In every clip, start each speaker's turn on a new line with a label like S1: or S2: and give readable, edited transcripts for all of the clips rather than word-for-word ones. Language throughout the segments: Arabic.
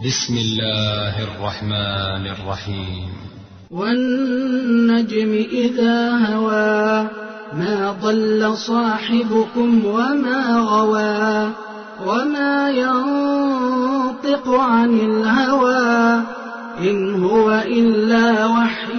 S1: بسم الله الرحمن الرحيم.
S2: والنجم إذا هوى ما ضل صاحبكم وما غوى وما ينطق عن الهوى إن هو إلا وحي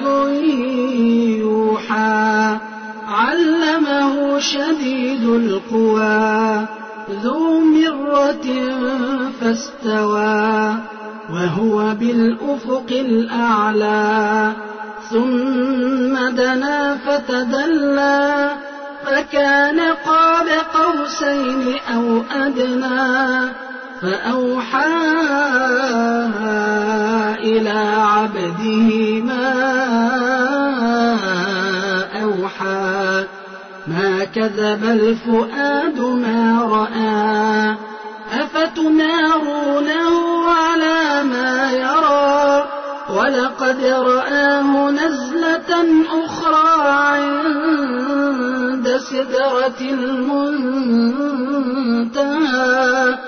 S2: يوحى علمه شديد القوى ذو مرة فاستوى وهو بالأفق الأعلى ثم دنا فتدلى فكان قاب قوسين أو أدنى فأوحى إلى عبده ما أوحى ما كذب الفؤاد ما رأى أفتمارونه على ما يرى ولقد رآه نزلة أخرى عند سدرة المنتهى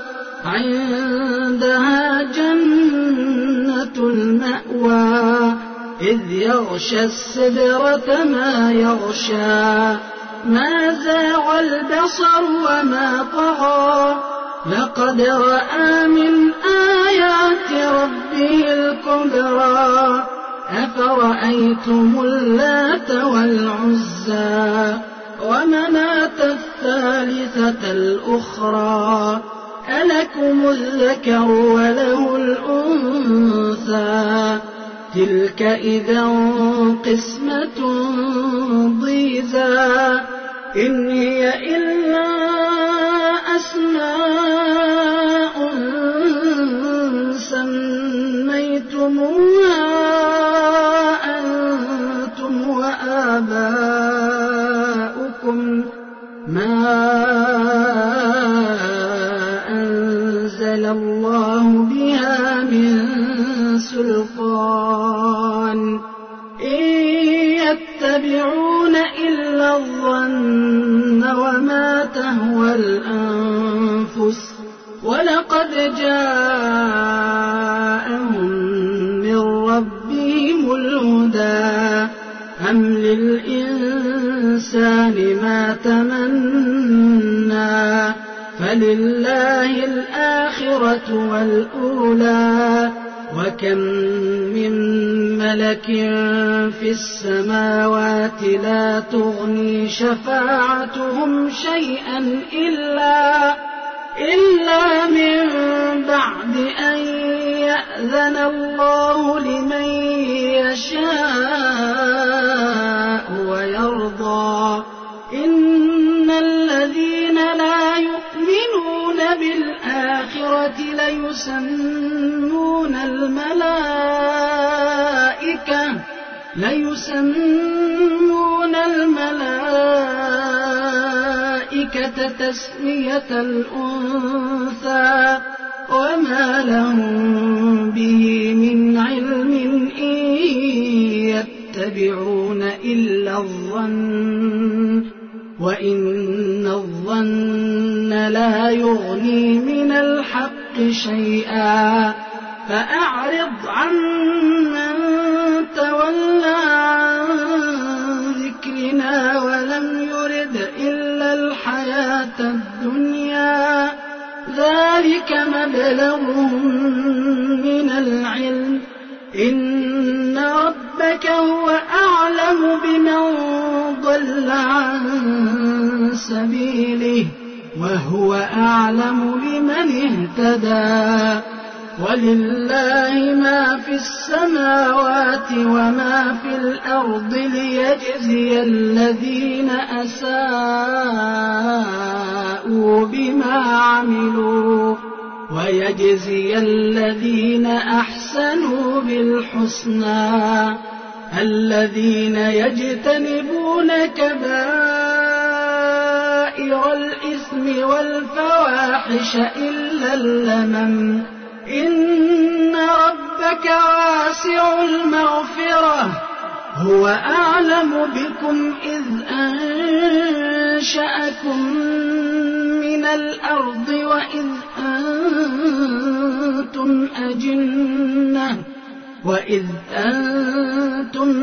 S2: عندها جنة المأوى إذ يغشى السدرة ما يغشى ما زاغ البصر وما طغى لقد رأى من آيات ربه الكبرى أفرأيتم اللات والعزى ومناة الثالثة الأخرى ألكم الذكر وله الأنثى تلك إذا قسمة ضيزى إن هي إلا أسماء سميتموها أنتم وآباؤكم ما أنزل الله بها من سلطان إن يتبعون إلا الظن وما تهوى الأنفس ولقد جاءهم من ربهم الهدى أم للإنسان ما تمنى فلله الآخرة والأولى وكم من ملك في السماوات لا تغني شفاعتهم شيئا إلا من بعد أن يأذن الله لمن يشاء ويرضى إن الذين لا يؤمنون بالآخرة ليسمون الملائكة تسمية الأنثى وما لهم به من علم إن يتبعون إلا الظن وإن الظن لا يغني من الحق شيئا فأعرض عمن تولى عن ذكرنا ولم يرد إلا الحياة الدنيا ذلك مبلغهم من العلم إن ربك هو أعلم بمن ضل عن سبيله وهو أعلم بمن اهتدى ولله ما في السماوات وما في الأرض ليجزي الذين أساءوا بما عملوا ويجزي الذين أحسنوا بالحسنى الذين يجتنبون كبائر الإثم والفواحش إلا اللمم إن ربك واسع المغفرة هو أعلم بكم إذ أنشأكم من من الأرض وإذ أنتم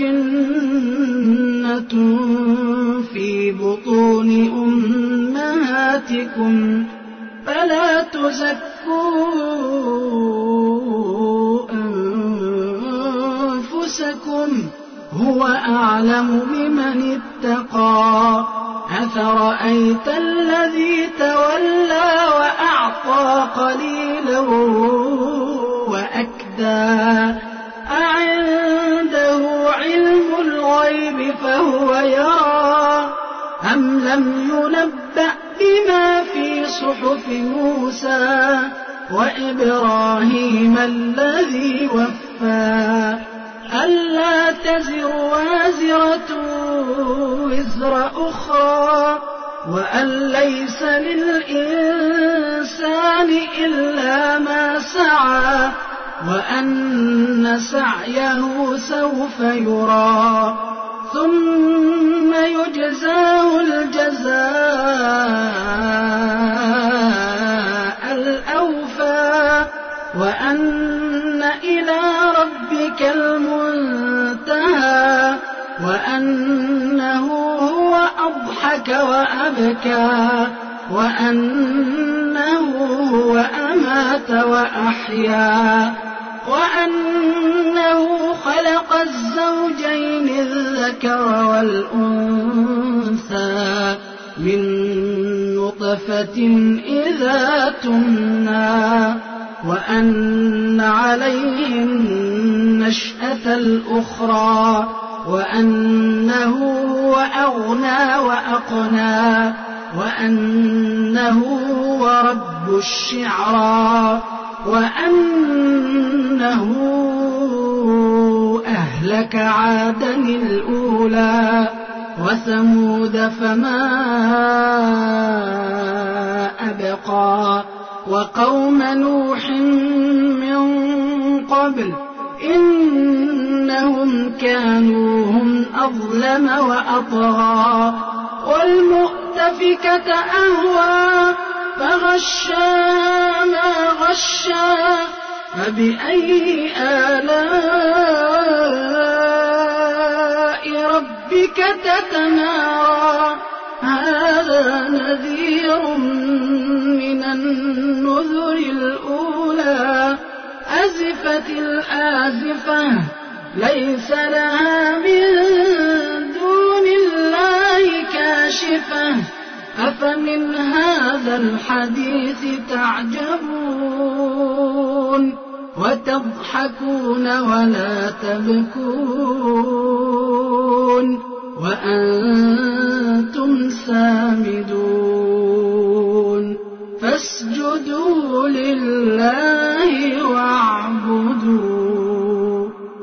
S2: أجنة في بطون أمهاتكم فلا تزكوا أنفسكم هو أعلم بمن اتقى أفرأيت الذي تولى وأعطى قليلا وأكدى أعنده علم الغيب فهو يرى أم لم ينبأ بما في صحف موسى وإبراهيم الذي وفى ألا تزر وازرة وزر أخرى وأن ليس للإنسان إلا ما سعى وأن سعيه سوف يرى ثم يجزاه الجزاء الأوفى وأن إلى ربك المنتهى وأنه هو أضحك وأبكى وأنه هو أمات وأحيا وأنه خلق الزوجين الذكر والأنثى من نطفة إذا تمنى وأن عليه النشأة الأخرى وأنه هو أغنى وأقنى وأنه هو رب الشعرى وأنه أهلك عادا الأولى وثمود فما أبقى وقوم نوح من قبل إنهم كانوا هم أظلم وأطغى والمؤتفكة أهوى فغشاها ما غشى فبأي آلاء ربك تتمارى هذا نذير من النذر الأولى أزفت الآزفة ليس لها من دون الله كاشفة أفمن هذا الحديث تعجبون وتضحكون ولا تبكون وأنتم سامدون فاسجدوا لله واعبدوا